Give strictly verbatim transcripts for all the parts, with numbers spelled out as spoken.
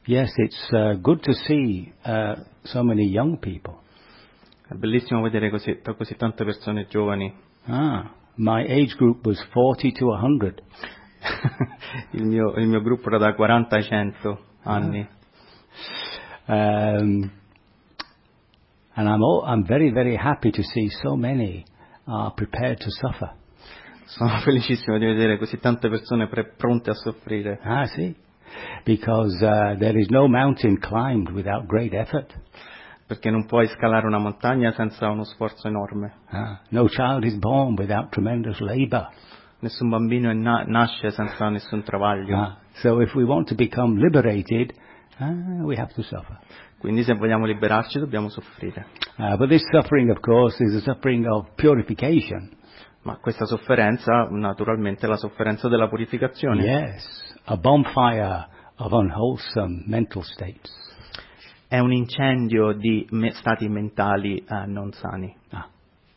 Yes, it's uh, good to see uh, so many young people. È bellissimo vedere così, così tante persone giovani. Ah, my age group was forty to one hundred. il, mio, il mio gruppo era da quaranta ai cento anni. Ah. Um, and I'm, all, I'm very, very happy to see so many are prepared to suffer. Sono felicissimo di vedere così tante persone pre- pronte a soffrire. Ah, sì. Because uh, there is no mountain climbed without great effort. Perché non puoi scalare una montagna senza uno sforzo enorme. Ah, no child is born without tremendous labor. Nessun bambino è na- nasce senza nessun travaglio. Ah, so if we want to become liberated, uh, we have to suffer. Quindi se vogliamo liberarci dobbiamo soffrire. Uh, but this suffering, of course, is a suffering of purification. Ma questa sofferenza, naturalmente, è la sofferenza della purificazione. Yes, a bonfire of unwholesome mental states. È un incendio di me- stati mentali eh, non sani. Ah.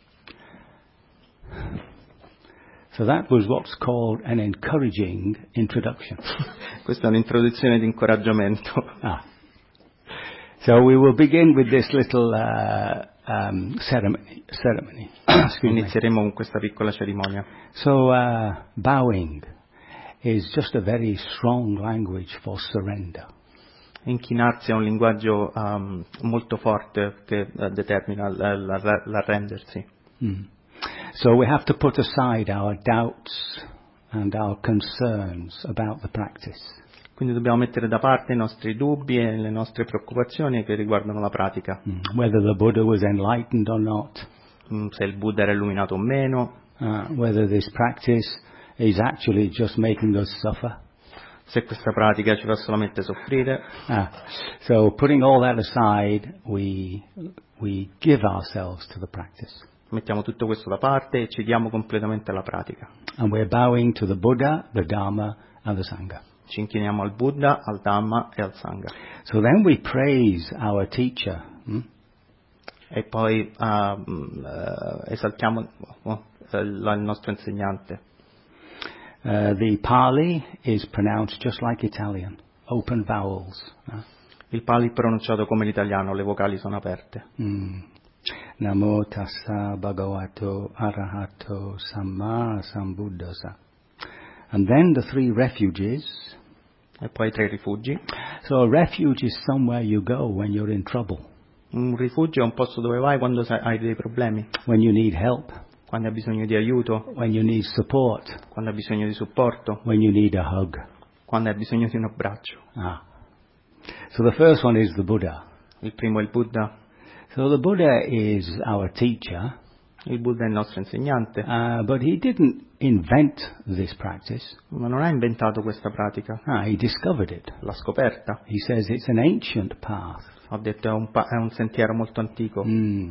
So that was what's called an encouraging introduction. Questa è un'introduzione di incoraggiamento. Ah. So we will begin with this little uh, um, ceremony. ceremony. Inizieremo con questa piccola cerimonia. So uh, bowing is just a very strong language for surrender. Inchinarsi è un linguaggio um, molto forte che uh, determina l'arrendersi. Mm. So we have to put aside our doubts and our concerns about the practice. Quindi dobbiamo mettere da parte i nostri dubbi e le nostre preoccupazioni che riguardano la pratica. Mm. Whether the Buddha was enlightened or not. Mm, se il Buddha era illuminato o meno. Uh, whether this practice is actually just making us suffer. Se questa pratica ci fa solamente soffrire. Ah, so putting all that aside, we we give ourselves to the practice. Mettiamo tutto questo da parte e ci diamo completamente alla pratica. And we're bowing to the Buddha, the Dharma, and the Sangha. Ci inchiniamo al Buddha, al Dhamma e al Sangha. So then we praise our teacher. Hmm? E poi uh, uh, esaltiamo uh, il nostro insegnante. Uh, the Pali is pronounced just like Italian, open vowels. Uh. Il Pali è pronunciato come l'italiano, le vocali sono aperte. Mm. Namo tassa bhagavato arahato samma sambuddhassa. And then the three refuges. E poi tre rifugi. So a refuge is somewhere you go when you're in trouble. Un rifugio è un posto dove vai quando hai dei problemi. When you need help. Quando hai bisogno di aiuto. When you need support. Quando hai bisogno di supporto. When you need a hug. Quando hai bisogno di un abbraccio. Ah. So the first one is the Buddha. Il primo è il Buddha. So the Buddha is our teacher. Il Buddha è il nostro insegnante. Uh, but he didn't invent this practice. Ma non ha inventato questa pratica. Ah, he discovered it. L'ha scoperta. He says it's an ancient path. Ho detto è un, pa- è un sentiero molto antico. Mm.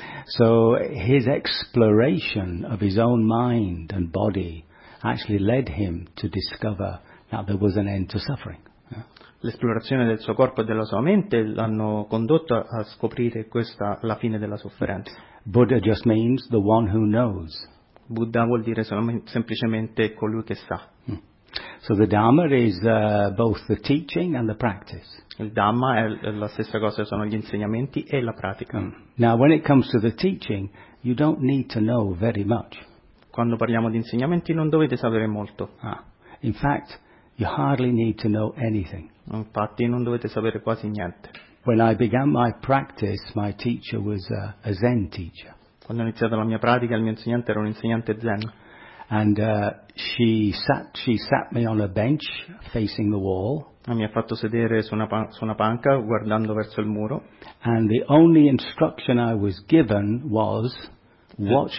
So his exploration of his own mind and body actually led him to discover that there was an end to suffering. Yeah. L'esplorazione del suo corpo e della sua mente l'hanno condotto a scoprire questa la fine della sofferenza. Buddha just means the one who knows. Buddha vuol dire solamente, semplicemente colui che sa. Mm. So the Dhamma is uh, both the teaching and the practice. Il Dhamma è la stessa cosa, sono gli insegnamenti e la pratica. Mm. Now when it comes to the teaching, you don't need to know very much. Quando parliamo di insegnamenti non dovete sapere molto. Ah. In fact, you hardly need to know anything. Infatti non dovete sapere quasi niente. When I began my practice, my teacher was a, a Zen teacher. Quando ho iniziato la mia pratica, il mio insegnante era un insegnante Zen. And uh, she sat she sat me on a bench facing the wall. Mi ha fatto sedere su una, pan- su una panca guardando verso il muro. And the only instruction I was given was watch.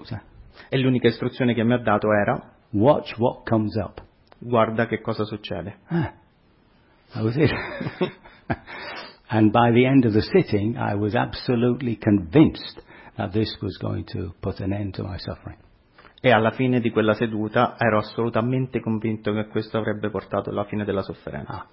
E l'unica istruzione che mi ha dato era watch what comes up. Guarda che cosa succede. Ah, that was it. And by the end of the sitting, I was absolutely convinced that this was going to put an end to my suffering. E alla fine di quella seduta ero assolutamente convinto che questo avrebbe portato alla fine della sofferenza.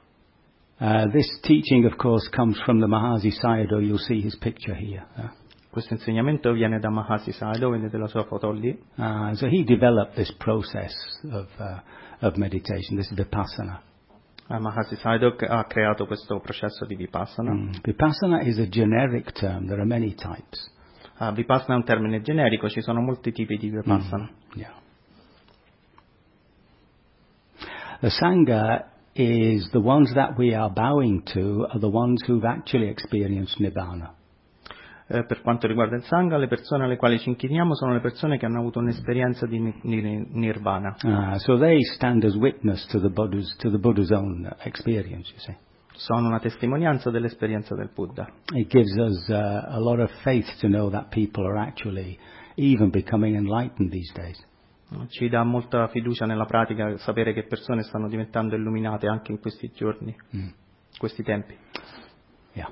Ah. Uh, this teaching, of course, comes from the Mahasi Sayadaw. You'll see his picture here. Uh. Questo insegnamento viene da Mahasi Sayadaw, vedete la sua foto lì. Uh, so he developed this process of, uh, of meditation, this Vipassana. Uh, Mahasi Sayadaw ha creato questo processo di Vipassana. Mm. Vipassana is a generic term, there are many types. Uh, Vipassana è un termine generico, ci sono molti tipi di Vipassana. Mm. Yeah. The Sangha is the ones that we are bowing to are the ones who've actually experienced Nibbana. Eh, per quanto riguarda il Sangha, le persone alle quali ci inchiniamo sono le persone che hanno avuto un'esperienza di, ni- di Nirvana. Uh, so they stand as witness to the Buddha's, to the Buddha's own experience, you see. Sono una testimonianza dell'esperienza del Buddha. It gives us uh, a lot of faith to know that people are actually even becoming enlightened these days. Ci dà molta fiducia nella pratica sapere che persone stanno diventando illuminate anche in questi giorni, Mm. questi tempi. Yeah.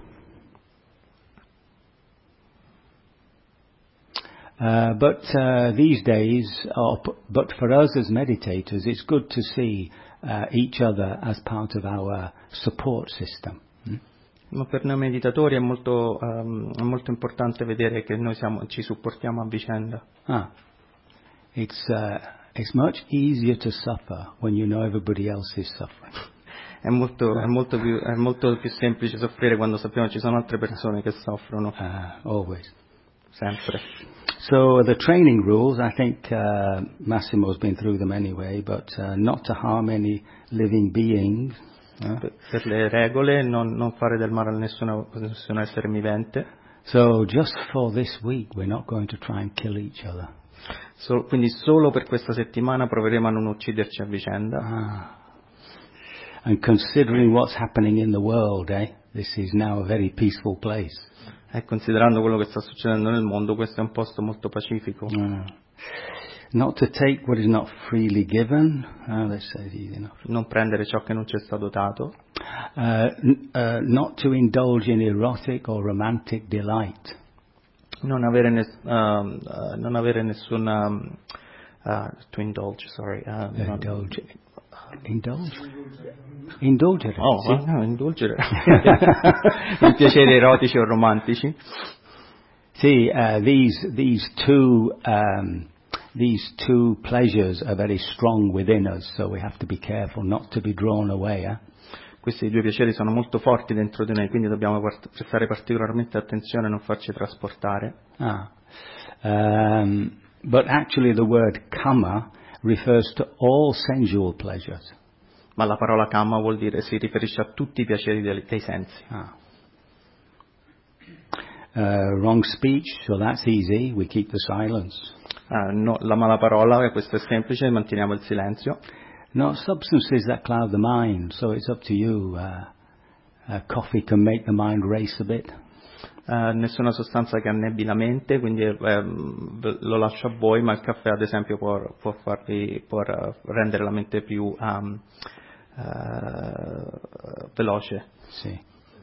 Uh, but uh, these days, uh, p- but for us as meditators, it's good to see uh, each other as part of our support system. Mm? Ma per noi meditatori è molto, ehm, è molto importante vedere che noi siamo, ci supportiamo a vicenda. Ah. It's, uh, it's much easier to suffer when you know everybody else is suffering. È molto, è molto più, è molto più semplice soffrire quando sappiamo che ci sono altre persone che soffrono, Uh, always. sempre. So the training rules, I think uh, Massimo's been through them anyway, but uh, not to harm any living beings. uh. Per, per le regole, non, non fare del male a nessuno, nessun essere vivente. So just for this week, we're not going to try and kill each other. So, quindi solo per questa settimana proveremo a non ucciderci a vicenda. Ah. And considering what's happening in the world, eh, this is now a very peaceful place. E considerando quello che sta succedendo nel mondo, questo è un posto molto pacifico. Uh, not to take what is not freely given. Uh, let's say it easy enough. Non prendere ciò che non ci è stato dato. Uh, n- uh, not to indulge in erotic or romantic delight. Non avere, ness- uh, uh, non avere nessuna um, uh, to indulge, sorry. Uh, non- Indulge. Indulge? Indulgere. Oh, sì. no, indulgere. In piaceri erotici o romantici. See, uh, these these two um, these two pleasures are very strong within us, so we have to be careful not to be drawn away. Eh? Questi due piaceri sono molto forti dentro di noi, quindi dobbiamo part- prestare particolarmente attenzione a non farci trasportare. Ah. Um, but actually, the word kama refers to all sensual pleasures. Ma la parola kama vuol dire, si riferisce a tutti i piaceri dei, dei sensi. Ah. Uh, wrong speech, so that's easy. We keep the silence. Uh, no, la mala parola, questo è semplice, manteniamo il silenzio. No substances that cloud the mind, so it's up to you. Uh, uh, coffee can make the mind race a bit. Uh, nessuna sostanza che annebbi la mente, quindi eh, lo lascio a voi, ma il caffè ad esempio può, può, farvi, può rendere la mente più um, uh, veloce. Sì.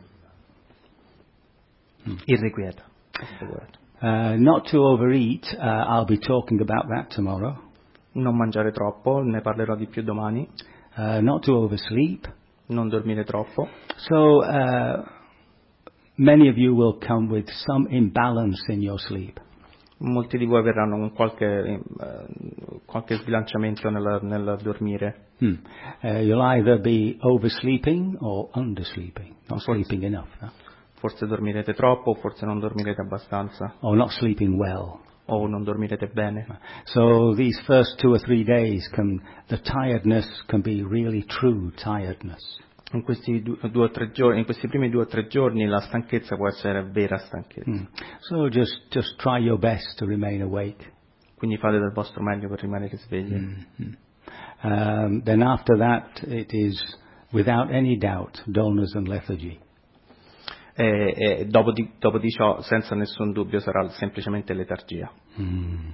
Irrequieta. Uh, not to overeat, uh, I'll be talking about that tomorrow. Non mangiare troppo, ne parlerò di più domani. Uh, not to oversleep. Non dormire troppo. So, uh, many of you will come with some imbalance in your sleep. Molti di voi verranno con qualche, uh, qualche sbilanciamento nel, nel dormire. Hmm. Uh, you'll either be oversleeping or undersleeping, not Forse- sleeping enough, no? Forse dormirete troppo, forse non dormirete abbastanza, Or not sleeping well. o non dormirete bene. So these first two or three days can, the tiredness can be really true tiredness. In questi due, due o tre giorni, in questi primi due o tre giorni la stanchezza può essere vera stanchezza. Hmm. So just, just try your best to remain awake. Quindi fate del vostro meglio per rimanere svegli. Mm-hmm. Um, then after that it is without any doubt dullness and lethargy. E, e dopo, di, dopo di ciò, senza nessun dubbio, sarà semplicemente letargia. Mm.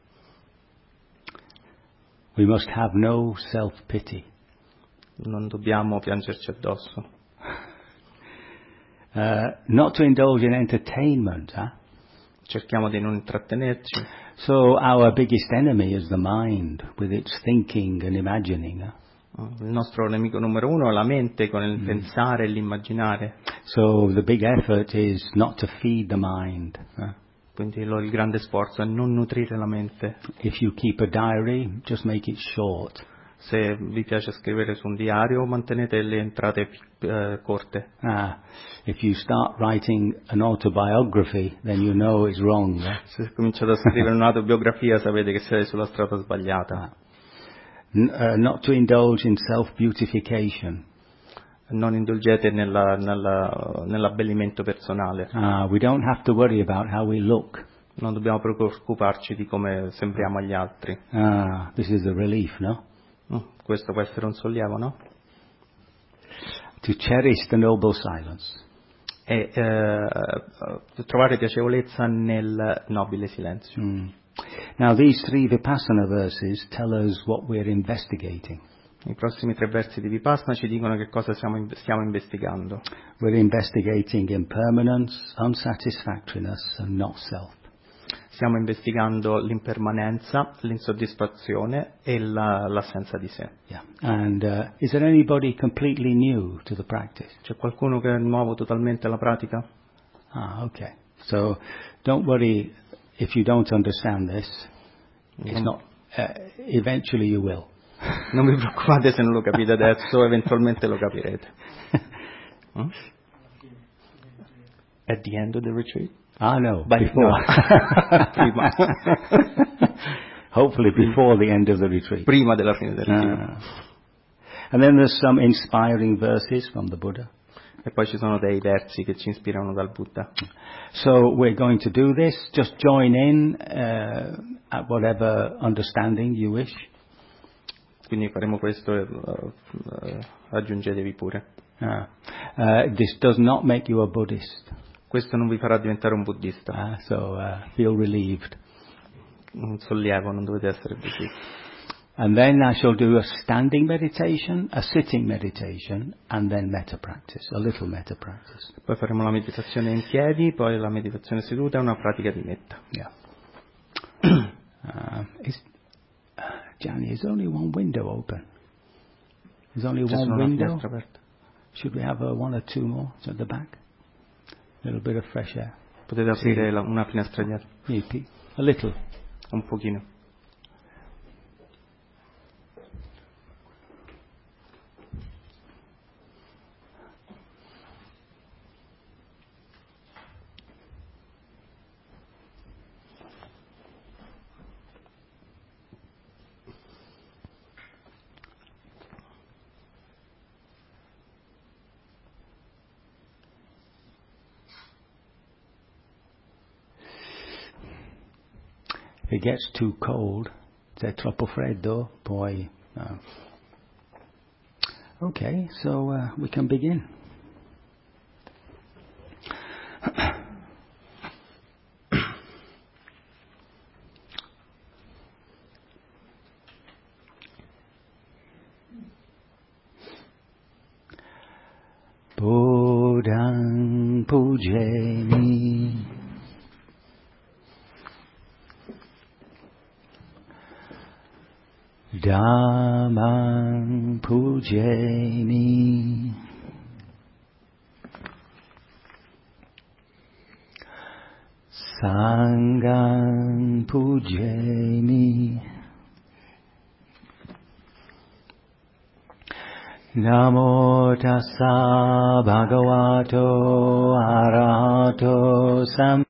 We must have no self-pity. Non dobbiamo piangerci addosso. Uh, not to indulge in entertainment. Huh? Cerchiamo di non intrattenerci. So our biggest enemy is the mind with its thinking and imagining. Huh? Il nostro nemico numero uno è la mente con il pensare e l'immaginare. So the big effort is not to feed the mind. Huh? Quindi lo, il grande sforzo è non nutrire la mente. If you keep a diary, just make it short. Se vi piace scrivere su un diario, mantenete le entrate eh, corte. Ah, if you start writing an autobiography, then you know it's wrong. Eh? Se cominciate a scrivere un'autobiografia, sapete che siete sulla strada sbagliata. Ah. N- uh, not to indulge in self-beautification. Non indulgete nella, nella, nell'abbellimento personale. Ah, we don't have to worry about how we look. Non dobbiamo preoccuparci di come sembriamo agli altri. Ah, this is a relief, no? Mm, questo può essere un sollievo, no? To cherish the noble silence. E eh, trovare piacevolezza nel nobile silenzio. Mm. Now these three Vipassana verses tell us what we're investigating. I prossimi tre versi di Vipassana ci dicono che cosa stiamo, stiamo investigando. We're investigating impermanence, unsatisfactoriness and not self. Stiamo investigando l'impermanenza, l'insoddisfazione e la, l'assenza di sé. Yeah. And uh, is there anybody completely new to the practice? C'è qualcuno che è nuovo totalmente alla pratica? Ah, okay. So don't worry if you don't understand this. It's Non, not. Uh, eventually you will. non vi preoccupate se non lo capite adesso, eventualmente lo capirete. Hmm? At the end of the retreat? Ah, no. By Before. no. Prima. Hopefully before the end of the retreat. Prima della fine del ritiro. Ah. And then there's some inspiring verses from the Buddha. E poi ci sono dei versi che ci ispirano dal Buddha. So we're going to do this. Just join in uh, at whatever understanding you wish. Quindi faremo questo e uh, uh, aggiungetevi pure. Ah. Uh, this does not make you a Buddhist. Questo non vi farà diventare un buddista. Ah, so uh, feel relieved. Un sollievo, non dovete essere così. And then I shall do a standing meditation, a sitting meditation, and then metta practice, a little metta practice. Poi faremo la meditazione in piedi, poi la meditazione seduta e una pratica di metta. Yeah. uh, is, uh, Gianni, is only one window open? There's only C'è one solo una window? finestra aperta. Should we have uh, one or two more at the back? A little bit of fresh air. Potete aprire la, una finestra dietro. Maybe. A little. Un pochino. If it gets too cold, se è troppo freddo, poi... Uh. Okay, so uh, we can begin. Buddhaṃ pujami Dhammam pujami Sangham pujami Namo tassa bhagavato arahato sam